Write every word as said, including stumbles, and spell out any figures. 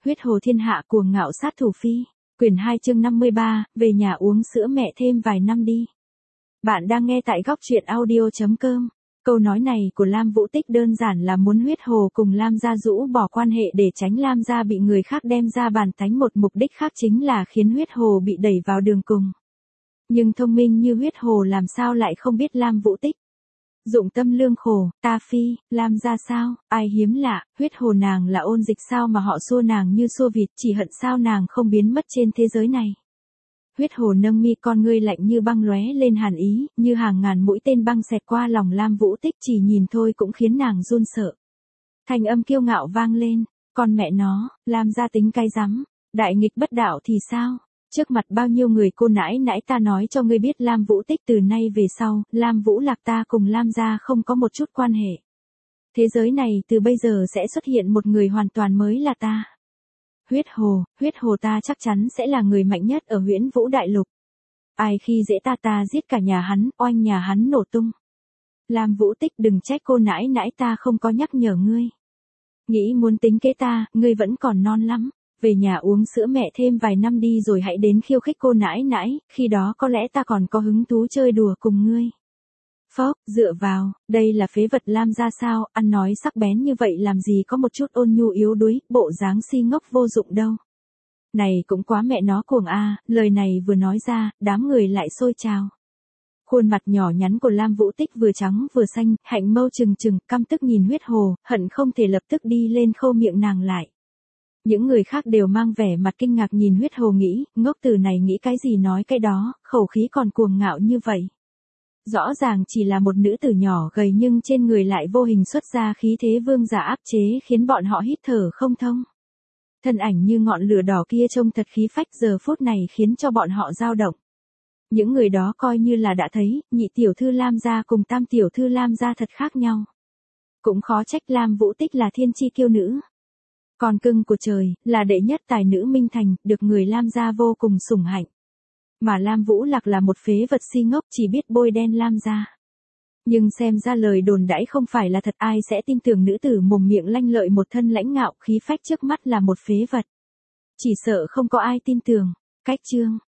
Huyết hồ thiên hạ cuồng ngạo sát thủ phi. Quyển hai chương năm mươi ba, về nhà uống sữa mẹ thêm vài năm đi. Bạn đang nghe tại góc truyện audio chấm com. Câu nói này của Lam Vũ Tích đơn giản là muốn huyết hồ cùng Lam gia rũ bỏ quan hệ để tránh Lam gia bị người khác đem ra bàn tánh, một mục đích khác chính là khiến huyết hồ bị đẩy vào đường cùng. Nhưng thông minh như huyết hồ làm sao lại không biết Lam Vũ Tích. Dụng tâm lương khổ, ta phi, Lam gia sao, ai hiếm lạ, huyết hồ nàng là ôn dịch sao mà họ xua nàng như xua vịt, chỉ hận sao nàng không biến mất trên thế giới này. Huyết hồ nâng mi, con ngươi lạnh như băng lóe lên hàn ý, như hàng ngàn mũi tên băng xẹt qua lòng Lam Vũ Tích, chỉ nhìn thôi cũng khiến nàng run sợ. Thanh âm kiêu ngạo vang lên, con mẹ nó, Lam gia tính cay rắm, đại nghịch bất đạo thì sao? Trước mặt bao nhiêu người cô nãi nãi ta nói cho ngươi biết Lam Vũ Tích từ nay về sau, Lam Vũ Lạc ta cùng Lam gia không có một chút quan hệ. Thế giới này từ bây giờ sẽ xuất hiện một người hoàn toàn mới là ta. Huyết hồ, huyết hồ ta chắc chắn sẽ là người mạnh nhất ở Huyễn Vũ Đại Lục. Ai khi dễ ta ta giết cả nhà hắn, oanh nhà hắn nổ tung. Lam Vũ Tích đừng trách cô nãi nãi ta không có nhắc nhở ngươi. Nghĩ muốn tính kế ta, ngươi vẫn còn non lắm. Về nhà uống sữa mẹ thêm vài năm đi rồi hãy đến khiêu khích cô nãi nãi, khi đó có lẽ ta còn có hứng thú chơi đùa cùng ngươi. Phốc, dựa vào, đây là phế vật Lam gia sao, ăn nói sắc bén như vậy làm gì có một chút ôn nhu yếu đuối, bộ dáng si ngốc vô dụng đâu. Này cũng quá mẹ nó cuồng a, lời này vừa nói ra, đám người lại xôi trào. Khuôn mặt nhỏ nhắn của Lam Vũ Tích vừa trắng vừa xanh, hạnh mâu trừng trừng, căm tức nhìn huyết hồ, hận không thể lập tức đi lên khâu miệng nàng lại. Những người khác đều mang vẻ mặt kinh ngạc nhìn huyết hồ, nghĩ, ngốc tử này nghĩ cái gì nói cái đó, khẩu khí còn cuồng ngạo như vậy. Rõ ràng chỉ là một nữ tử nhỏ gầy nhưng trên người lại vô hình xuất ra khí thế vương giả áp chế, khiến bọn họ hít thở không thông. Thân ảnh như ngọn lửa đỏ kia trông thật khí phách, giờ phút này khiến cho bọn họ dao động. Những người đó coi như là đã thấy, nhị tiểu thư Lam gia cùng tam tiểu thư Lam gia thật khác nhau. Cũng khó trách Lam Vũ Tích là thiên chi kiêu nữ. Con cưng của trời, là đệ nhất tài nữ Minh Thành, được người Lam gia vô cùng sủng hạnh. Mà Lam Vũ Lạc là một phế vật si ngốc chỉ biết bôi đen Lam gia. Nhưng xem ra lời đồn đãi không phải là thật, ai sẽ tin tưởng nữ tử mồm miệng lanh lợi một thân lãnh ngạo khí phách trước mắt là một phế vật. Chỉ sợ không có ai tin tưởng. Cách chương.